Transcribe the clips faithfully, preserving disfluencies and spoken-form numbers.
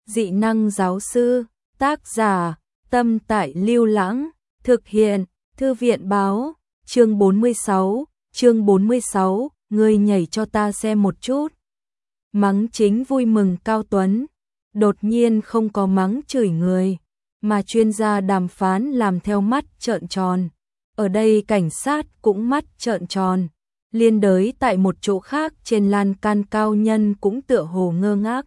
Dị năng giáo sư, tác giả, Tâm Tại Lưu Lãng, thực hiện, Thư viện báo, chương bốn mươi sáu, chương bốn mươi sáu, ngươi nhảy cho ta xem một chút. Mắng chính vui mừng Cao Tuấn, đột nhiên không có mắng chửi người, mà chuyên gia đàm phán làm theo mắt trợn tròn. Ở đây cảnh sát cũng mắt trợn tròn, liên đới tại một chỗ khác trên lan can cao nhân cũng tựa hồ ngơ ngác.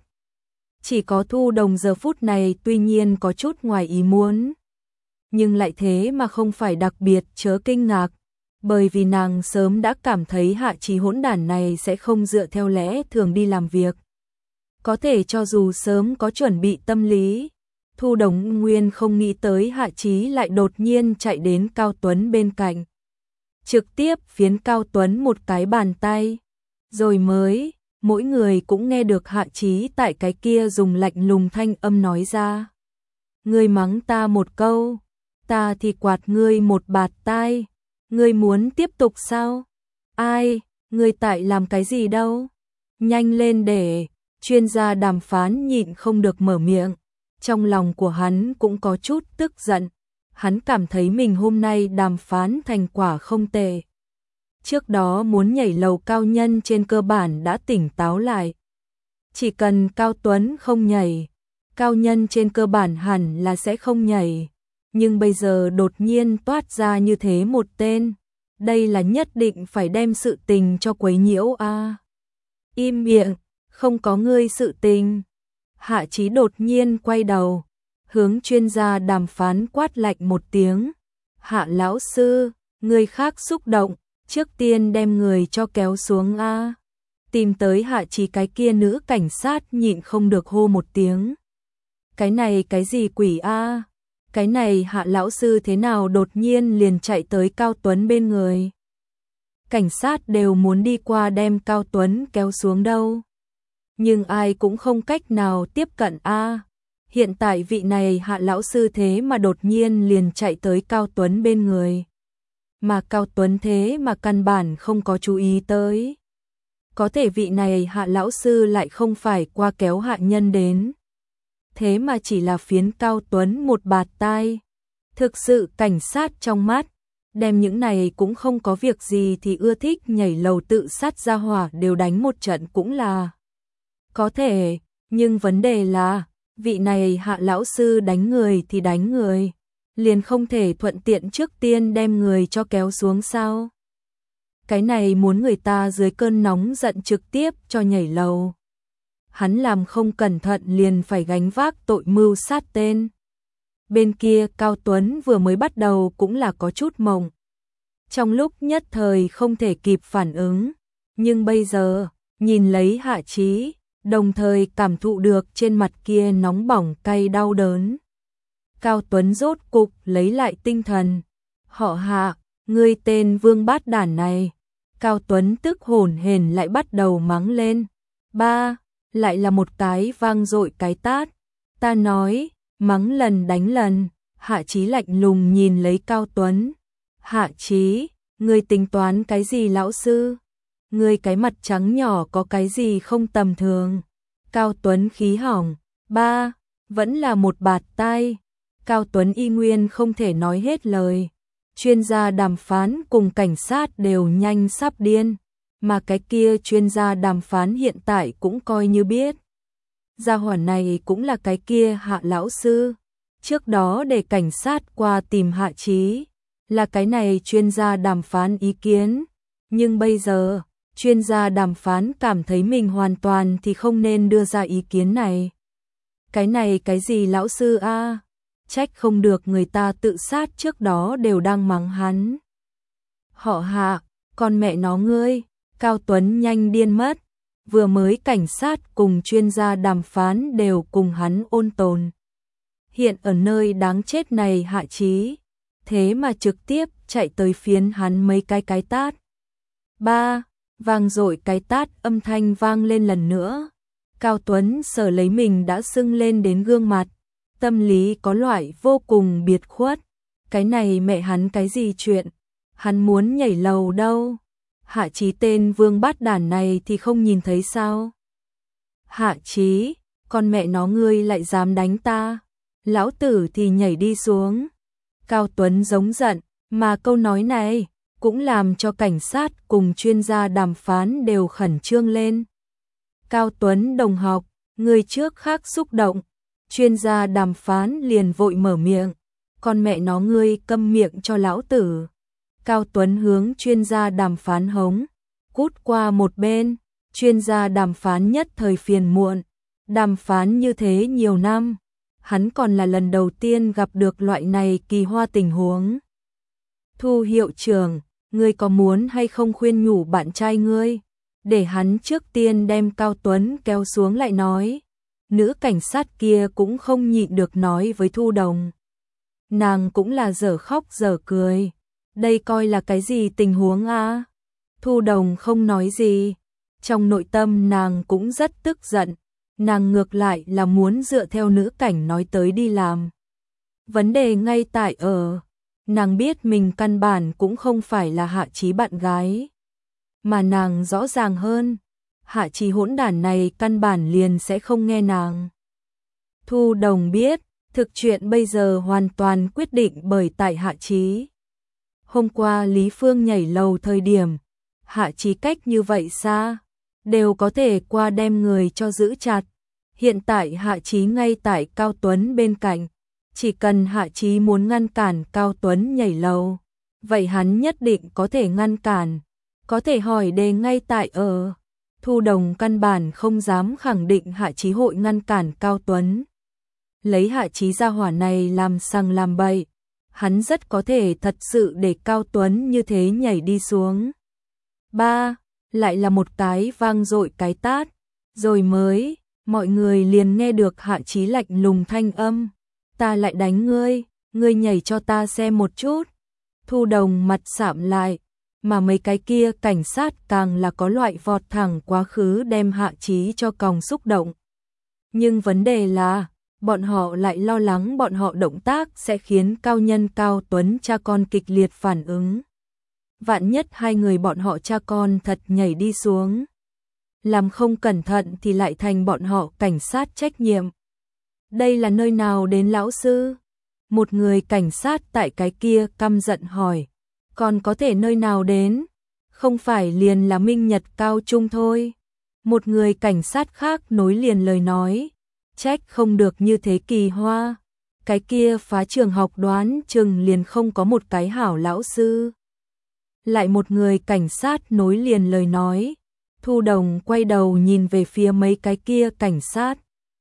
Chỉ có Thu Đồng giờ phút này tuy nhiên có chút ngoài ý muốn, nhưng lại thế mà không phải đặc biệt chớ kinh ngạc, bởi vì nàng sớm đã cảm thấy Hạ Chí hỗn đản này sẽ không dựa theo lẽ thường đi làm việc. Có thể cho dù sớm có chuẩn bị tâm lý, Thu Đồng nguyên không nghĩ tới Hạ Chí lại đột nhiên chạy đến Cao Tuấn bên cạnh, trực tiếp phiến Cao Tuấn một cái bàn tay, rồi mới, mỗi người cũng nghe được Hạ Chí tại cái kia dùng lạnh lùng thanh âm nói ra. Ngươi mắng ta một câu, ta thì quạt ngươi một bạt tai, ngươi muốn tiếp tục sao? Ai, ngươi tại làm cái gì đâu? Nhanh lên để, chuyên gia đàm phán nhịn không được mở miệng, trong lòng của hắn cũng có chút tức giận, hắn cảm thấy mình hôm nay đàm phán thành quả không tệ. Trước đó muốn nhảy lầu cao nhân trên cơ bản đã tỉnh táo lại. Chỉ cần Cao Tuấn không nhảy, cao nhân trên cơ bản hẳn là sẽ không nhảy. Nhưng bây giờ đột nhiên toát ra như thế một tên, đây là nhất định phải đem sự tình cho quấy nhiễu a. À. Im miệng, không có ngươi sự tình. Hạ Chí đột nhiên quay đầu, hướng chuyên gia đàm phán quát lạnh một tiếng. Hạ lão sư, người khác xúc động, trước tiên đem người cho kéo xuống a. À. Tìm tới Hạ Chí cái kia nữ cảnh sát nhịn không được hô một tiếng. Cái này cái gì quỷ a? À? Cái này Hạ lão sư thế nào đột nhiên liền chạy tới Cao Tuấn bên người. Cảnh sát đều muốn đi qua đem Cao Tuấn kéo xuống đâu. Nhưng ai cũng không cách nào tiếp cận a. À. Hiện tại vị này Hạ lão sư thế mà đột nhiên liền chạy tới Cao Tuấn bên người. Mà Cao Tuấn thế mà căn bản không có chú ý tới. Có thể vị này Hạ lão sư lại không phải qua kéo hạ nhân đến. Thế mà chỉ là phiến Cao Tuấn một bạt tai. Thực sự cảnh sát trong mắt, đem những này cũng không có việc gì thì ưa thích nhảy lầu tự sát ra hỏa đều đánh một trận cũng là có thể, nhưng vấn đề là, vị này Hạ lão sư đánh người thì đánh người, liền không thể thuận tiện trước tiên đem người cho kéo xuống sao? Cái này muốn người ta dưới cơn nóng giận trực tiếp cho nhảy lầu. Hắn làm không cẩn thận liền phải gánh vác tội mưu sát tên. Bên kia Cao Tuấn vừa mới bắt đầu cũng là có chút mộng. Trong lúc nhất thời không thể kịp phản ứng, nhưng bây giờ, nhìn lấy Hạ Chí, đồng thời cảm thụ được trên mặt kia nóng bỏng cay đau đớn. Cao Tuấn rốt cục lấy lại tinh thần. Họ Hạ, ngươi tên vương bát đản này. Cao Tuấn tức hổn hển lại bắt đầu mắng lên. Ba, lại là một cái vang dội cái tát. Ta nói, mắng lần đánh lần. Hạ Chí lạnh lùng nhìn lấy Cao Tuấn. Hạ Chí, ngươi tính toán cái gì lão sư? Ngươi cái mặt trắng nhỏ có cái gì không tầm thường? Cao Tuấn khí hỏng. Ba, vẫn là một bạt tai. Cao Tuấn y nguyên không thể nói hết lời. Chuyên gia đàm phán cùng cảnh sát đều nhanh sắp điên, mà cái kia chuyên gia đàm phán hiện tại cũng coi như biết. Gia hỏa này cũng là cái kia Hạ lão sư. Trước đó để cảnh sát qua tìm Hạ Chí, là cái này chuyên gia đàm phán ý kiến. Nhưng bây giờ, chuyên gia đàm phán cảm thấy mình hoàn toàn thì không nên đưa ra ý kiến này. Cái này cái gì lão sư a? À? Trách không được người ta tự sát trước đó đều đang mắng hắn. Họ Hạ, con mẹ nó ngươi, Cao Tuấn nhanh điên mất. Vừa mới cảnh sát cùng chuyên gia đàm phán đều cùng hắn ôn tồn. Hiện ở nơi đáng chết này Hạ Chí, thế mà trực tiếp chạy tới phiến hắn mấy cái cái tát. Ba, vang dội cái tát âm thanh vang lên lần nữa. Cao Tuấn sờ lấy mình đã sưng lên đến gương mặt. Tâm lý có loại vô cùng biệt khuất. Cái này mẹ hắn cái gì chuyện? Hắn muốn nhảy lầu đâu? Hạ Chí tên vương bát đản này thì không nhìn thấy sao? Hạ Chí, Con mẹ nó ngươi lại dám đánh ta, lão tử thì nhảy đi xuống. Cao Tuấn giống giận, mà câu nói này cũng làm cho cảnh sát cùng chuyên gia đàm phán đều khẩn trương lên. Cao Tuấn đồng học, người trước khác xúc động, chuyên gia đàm phán liền vội mở miệng, con mẹ nó ngươi câm miệng cho lão tử. Cao Tuấn hướng chuyên gia đàm phán hống, cút qua một bên, chuyên gia đàm phán nhất thời phiền muộn, đàm phán như thế nhiều năm, hắn còn là lần đầu tiên gặp được loại này kỳ hoa tình huống. Thu hiệu trưởng, ngươi có muốn hay không khuyên nhủ bạn trai ngươi, để hắn trước tiên đem Cao Tuấn kéo xuống lại nói. Nữ cảnh sát kia cũng không nhịn được nói với Thu Đồng. Nàng cũng là dở khóc dở cười. Đây coi là cái gì tình huống à? Thu Đồng không nói gì. Trong nội tâm nàng cũng rất tức giận. Nàng ngược lại là muốn dựa theo nữ cảnh nói tới đi làm. Vấn đề ngay tại ở. Nàng biết mình căn bản cũng không phải là Hạ Chí bạn gái. Mà nàng rõ ràng hơn. Hạ Chí hỗn đản này căn bản liền sẽ không nghe nàng. Thu Đồng biết, thực chuyện bây giờ hoàn toàn quyết định bởi tại Hạ Chí. Hôm qua Lý Phương nhảy lầu thời điểm, Hạ Chí cách như vậy xa, đều có thể qua đem người cho giữ chặt. Hiện tại Hạ Chí ngay tại Cao Tuấn bên cạnh, chỉ cần Hạ Chí muốn ngăn cản Cao Tuấn nhảy lầu, vậy hắn nhất định có thể ngăn cản, có thể hỏi đề ngay tại ở. Thu Đồng căn bản không dám khẳng định Hạ Chí hội ngăn cản Cao Tuấn. Lấy Hạ Chí gia hỏa này làm sằng làm bậy, hắn rất có thể thật sự để Cao Tuấn như thế nhảy đi xuống. Ba, lại là một cái vang dội cái tát, rồi mới, mọi người liền nghe được Hạ Chí lạnh lùng thanh âm. Ta lại đánh ngươi, ngươi nhảy cho ta xem một chút. Thu Đồng mặt sạm lại, mà mấy cái kia cảnh sát càng là có loại vọt thẳng quá khứ đem Hạ Chí cho còng xúc động. Nhưng vấn đề là, bọn họ lại lo lắng bọn họ động tác sẽ khiến Cao Nhân Cao Tuấn cha con kịch liệt phản ứng. Vạn nhất hai người bọn họ cha con thật nhảy đi xuống. Làm không cẩn thận thì lại thành bọn họ cảnh sát trách nhiệm. Đây là nơi nào đến lão sư? Một người cảnh sát tại cái kia căm giận hỏi. Còn có thể nơi nào đến? Không phải liền là Minh Nhật Cao Trung thôi. Một người cảnh sát khác nối liền lời nói. Trách không được như thế kỳ hoa. Cái kia phá trường học đoán chừng liền không có một cái hảo lão sư. Lại một người cảnh sát nối liền lời nói. Thu Đồng quay đầu nhìn về phía mấy cái kia cảnh sát.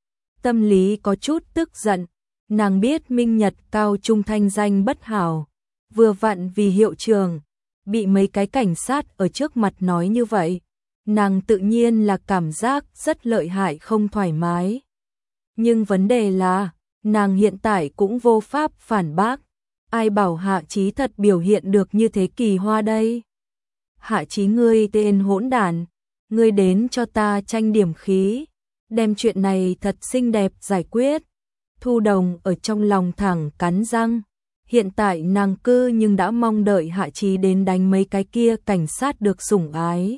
Tâm lý có chút tức giận. Nàng biết Minh Nhật Cao Trung thanh danh bất hảo. Vừa vặn vì hiệu trường, bị mấy cái cảnh sát ở trước mặt nói như vậy, nàng tự nhiên là cảm giác rất lợi hại không thoải mái. Nhưng vấn đề là, nàng hiện tại cũng vô pháp phản bác, ai bảo Hạ Chí thật biểu hiện được như thế kỳ hoa đây. Hạ Chí ngươi tên hỗn đản, ngươi đến cho ta tranh điểm khí, đem chuyện này thật xinh đẹp giải quyết. Thu Đồng ở trong lòng thẳng cắn răng. Hiện tại nàng cư nhưng đã mong đợi Hạ Chí đến đánh mấy cái kia cảnh sát được sủng ái.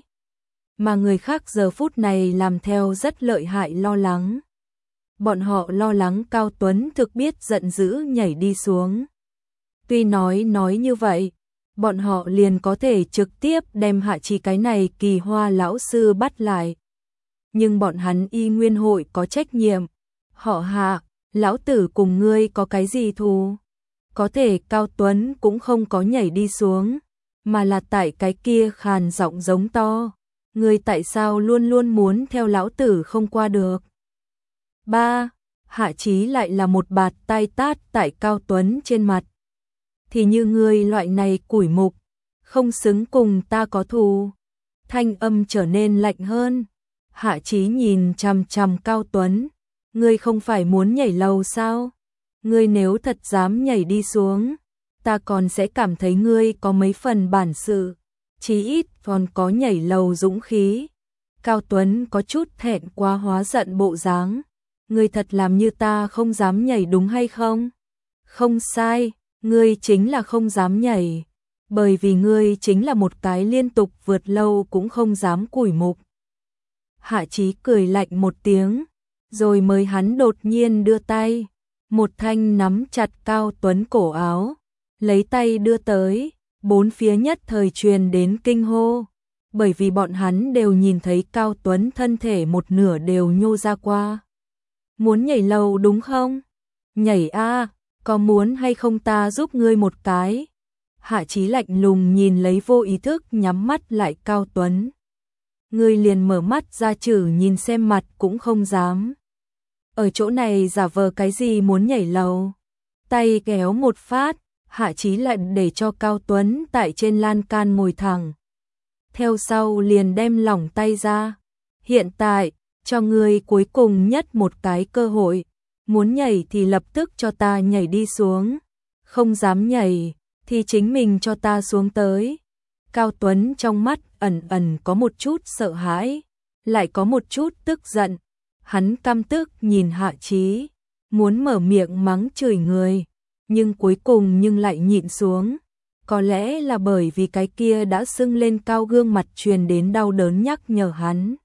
Mà người khác giờ phút này làm theo rất lợi hại lo lắng. Bọn họ lo lắng Cao Tuấn thực biết giận dữ nhảy đi xuống. Tuy nói nói như vậy, bọn họ liền có thể trực tiếp đem Hạ Chí cái này kỳ hoa lão sư bắt lại. Nhưng bọn hắn y nguyên hội có trách nhiệm. Họ Hạ, lão tử cùng ngươi có cái gì thù? Có thể Cao Tuấn cũng không có nhảy đi xuống, mà là tại cái kia khàn giọng giống to. Ngươi tại sao luôn luôn muốn theo lão tử không qua được? Ba, Hạ Chí lại là một bạt tai tát tại Cao Tuấn trên mặt. Thì như ngươi loại này củi mục, không xứng cùng ta có thù. Thanh âm trở nên lạnh hơn. Hạ Chí nhìn chằm chằm Cao Tuấn. Ngươi không phải muốn nhảy lầu sao? Ngươi nếu thật dám nhảy đi xuống, ta còn sẽ cảm thấy ngươi có mấy phần bản sự, chí ít còn có nhảy lầu dũng khí. Cao Tuấn có chút thẹn quá hóa giận bộ dáng. Ngươi thật làm như ta không dám nhảy đúng hay không? Không sai, ngươi chính là không dám nhảy, bởi vì ngươi chính là một cái liên tục vượt lâu cũng không dám củi mục. Hạ Chí cười lạnh một tiếng, rồi mới hắn đột nhiên đưa tay, một thanh nắm chặt Cao Tuấn cổ áo, lấy tay đưa tới, bốn phía nhất thời truyền đến kinh hô, bởi vì bọn hắn đều nhìn thấy Cao Tuấn thân thể một nửa đều nhô ra qua. Muốn nhảy lầu đúng không? Nhảy a, có muốn hay không ta giúp ngươi một cái? Hạ Chí lạnh lùng nhìn lấy vô ý thức nhắm mắt lại Cao Tuấn. Ngươi liền mở mắt ra chử nhìn xem mặt cũng không dám. Ở chỗ này giả vờ cái gì muốn nhảy lầu? Tay kéo một phát, Hạ Chí lạnh để cho Cao Tuấn tại trên lan can ngồi thẳng. Theo sau liền đem lỏng tay ra. Hiện tại, cho ngươi cuối cùng nhất một cái cơ hội. Muốn nhảy thì lập tức cho ta nhảy đi xuống. Không dám nhảy, thì chính mình cho ta xuống tới. Cao Tuấn trong mắt ẩn ẩn có một chút sợ hãi, lại có một chút tức giận. Hắn căm tức nhìn Hạ Chí, muốn mở miệng mắng chửi người, nhưng cuối cùng nhưng lại nhịn xuống. Có lẽ là bởi vì cái kia đã sưng lên cao gương mặt truyền đến đau đớn nhắc nhở hắn.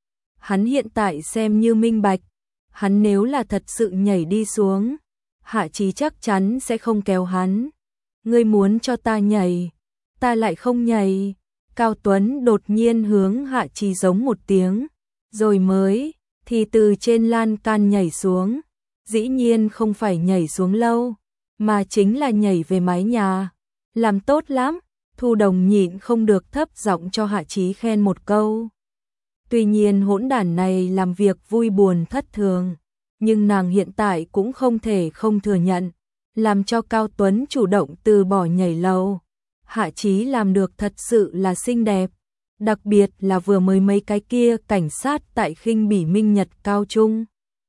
Hắn hiện tại xem như minh bạch, hắn nếu là thật sự nhảy đi xuống, Hạ Chí chắc chắn sẽ không kéo hắn. Ngươi muốn cho ta nhảy, ta lại không nhảy. Cao Tuấn đột nhiên hướng Hạ Chí giống một tiếng, rồi mới thì từ trên lan can nhảy xuống. Dĩ nhiên không phải nhảy xuống lâu, mà chính là nhảy về mái nhà. Làm tốt lắm, Thu Đồng nhịn không được thấp giọng cho Hạ Chí khen một câu. Tuy nhiên hỗn đản này làm việc vui buồn thất thường, nhưng nàng hiện tại cũng không thể không thừa nhận, làm cho Cao Tuấn chủ động từ bỏ nhảy lầu. Hạ Chí làm được thật sự là xinh đẹp, đặc biệt là vừa mới mấy cái kia cảnh sát tại khinh bỉ Minh Nhật Cao Trung.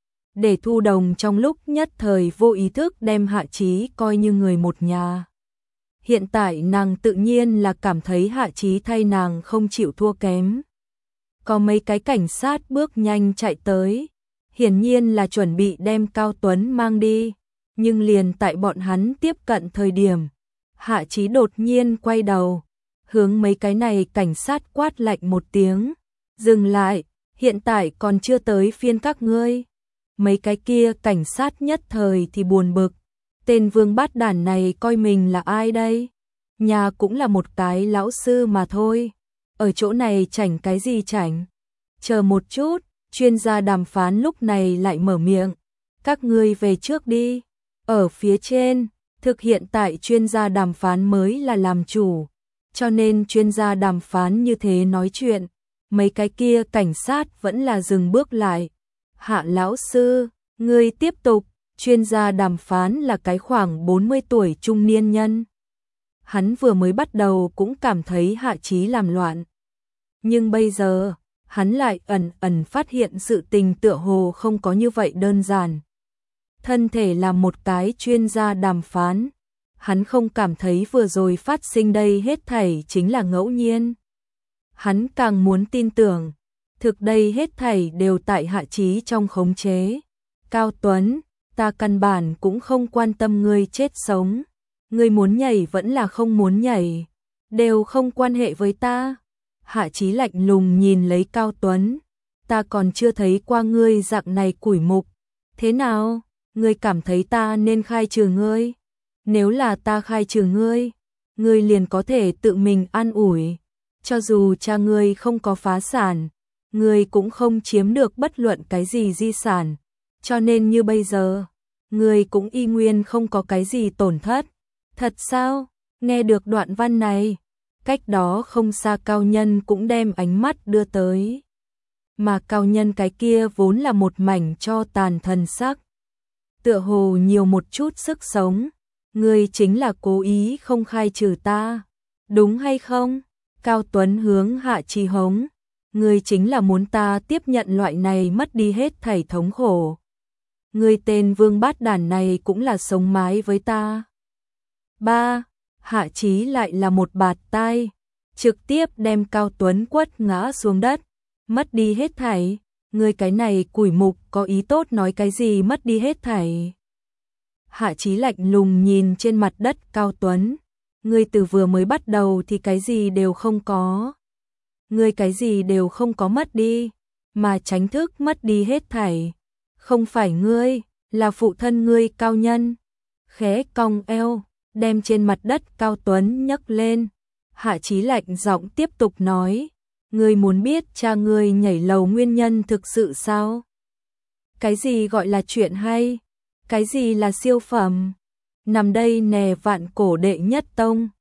Để Thu Đồng trong lúc nhất thời vô ý thức đem Hạ Chí coi như người một nhà. Hiện tại nàng tự nhiên là cảm thấy Hạ Chí thay nàng không chịu thua kém. Có mấy cái cảnh sát bước nhanh chạy tới, hiển nhiên là chuẩn bị đem Cao Tuấn mang đi, nhưng liền tại bọn hắn tiếp cận thời điểm, Hạ Chí đột nhiên quay đầu, hướng mấy cái này cảnh sát quát lạnh một tiếng, dừng lại, hiện tại còn chưa tới phiên các ngươi. Mấy cái kia cảnh sát nhất thời thì buồn bực, tên vương bát đản này coi mình là ai đây? Nhà cũng là một cái lão sư mà thôi, ở chỗ này chảnh cái gì chảnh? Chờ một chút, chuyên gia đàm phán lúc này lại mở miệng, các ngươi về trước đi, ở phía trên, thực hiện tại chuyên gia đàm phán mới là làm chủ, cho nên chuyên gia đàm phán như thế nói chuyện, mấy cái kia cảnh sát vẫn là dừng bước lại. Hạ lão sư, ngươi tiếp tục. Chuyên gia đàm phán là cái khoảng bốn mươi tuổi trung niên nhân. Hắn vừa mới bắt đầu cũng cảm thấy Hạ Chí làm loạn. Nhưng bây giờ, hắn lại ẩn ẩn phát hiện sự tình tựa hồ không có như vậy đơn giản. Thân thể là một cái chuyên gia đàm phán. Hắn không cảm thấy vừa rồi phát sinh đây hết thảy chính là ngẫu nhiên. Hắn càng muốn tin tưởng, thực đây hết thảy đều tại Hạ Chí trong khống chế. Cao Tuấn, ta căn bản cũng không quan tâm ngươi chết sống. Ngươi muốn nhảy vẫn là không muốn nhảy, đều không quan hệ với ta. Hạ Chí lạnh lùng nhìn lấy Cao Tuấn, ta còn chưa thấy qua ngươi dạng này củi mục. Thế nào, ngươi cảm thấy ta nên khai trừ ngươi? Nếu là ta khai trừ ngươi, ngươi liền có thể tự mình an ủi. Cho dù cha ngươi không có phá sản, ngươi cũng không chiếm được bất luận cái gì di sản. Cho nên như bây giờ, ngươi cũng y nguyên không có cái gì tổn thất. Thật sao? Nghe được đoạn văn này, cách đó không xa Cao Nhân cũng đem ánh mắt đưa tới. Mà Cao Nhân cái kia vốn là một mảnh cho tàn thần sắc. Tựa hồ nhiều một chút sức sống. Ngươi chính là cố ý không khai trừ ta, đúng hay không? Cao Tuấn hướng Hạ Chí hống. Ngươi chính là muốn ta tiếp nhận loại này mất đi hết thảy thống khổ. Ngươi tên vương bát đản này cũng là sống mái với ta. Ba, Hạ Chí lại là một bạt tai, trực tiếp đem Cao Tuấn quất ngã xuống đất. Mất đi hết thảy, ngươi cái này củi mục có ý tốt nói cái gì mất đi hết thảy. Hạ Chí lạnh lùng nhìn trên mặt đất Cao Tuấn, ngươi từ vừa mới bắt đầu thì cái gì đều không có. Ngươi cái gì đều không có mất đi, mà tránh thức mất đi hết thảy. Không phải ngươi, là phụ thân ngươi Cao Nhân. Khẽ cong eo, đem trên mặt đất Cao Tuấn nhấc lên. Hạ Chí lạnh giọng tiếp tục nói, ngươi muốn biết cha ngươi nhảy lầu nguyên nhân thực sự sao? Cái gì gọi là chuyện hay? Cái gì là siêu phẩm? Nằm đây nè, vạn cổ đệ nhất tông,